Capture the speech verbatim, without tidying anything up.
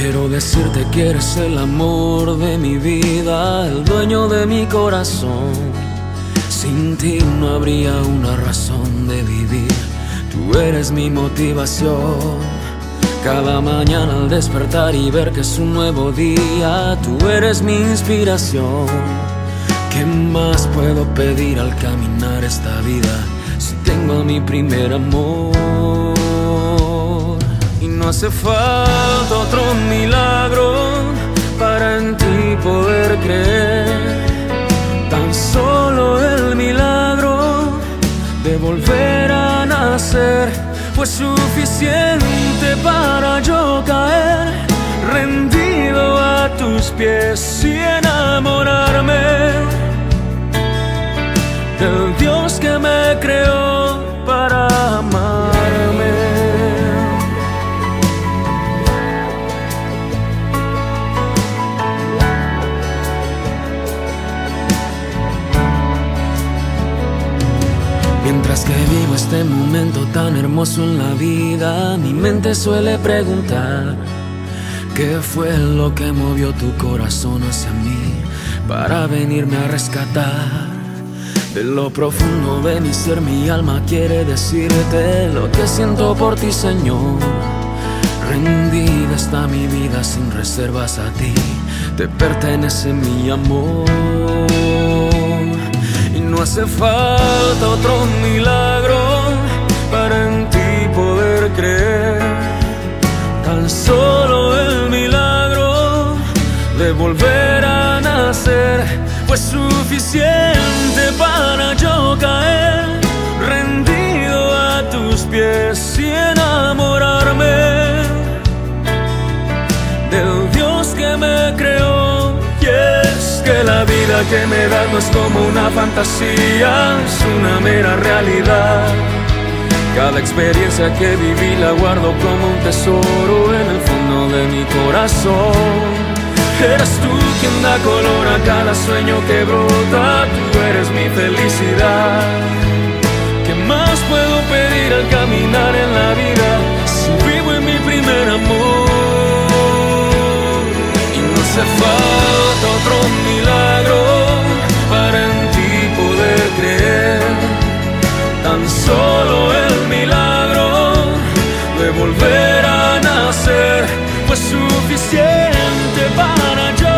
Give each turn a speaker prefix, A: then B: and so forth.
A: Quiero decirte que eres el amor de mi vida, el dueño de mi corazón. Sin ti no habría una razón de vivir. Tú eres mi motivación. Cada mañana al despertar y ver que es un nuevo día, tú eres mi inspiración. ¿Qué más puedo pedir al caminar esta vida si tengo a mi primer amor? Y no hace falta otro milagro para en ti poder creer. Tan solo el milagro de volver a nacer fue suficiente para yo caer rendido a tus pies y enamorarme del Dios que me creó para amarme. Mientras que vivo este momento tan hermoso en la vida, mi mente suele preguntar: ¿qué fue lo que movió tu corazón hacia mí para venirme a rescatar? De lo profundo de mi ser, mi alma quiere decirte lo que siento por ti, Señor. Rendida está mi vida sin reservas a ti, te pertenece mi amor. Y no hace falta otro milagro para en ti poder creer. Tan solo el milagro de volver a nacer fue suficiente para yo caer rendido a tus pies y enamorarme del Dios que me creó. Y es que la vida que me das no es como una fantasía, es una mera realidad. Cada experiencia que viví la guardo como un tesoro en el fondo de mi corazón. Eres tú quien da color a cada sueño que brota, tú eres mi felicidad. ¿Qué más puedo pedir al caminar en la vida si vivo en mi primer amor? Y no hace falta otro milagro para en ti poder creer. Tan solo el milagro de volver a nacer fue suficiente para yo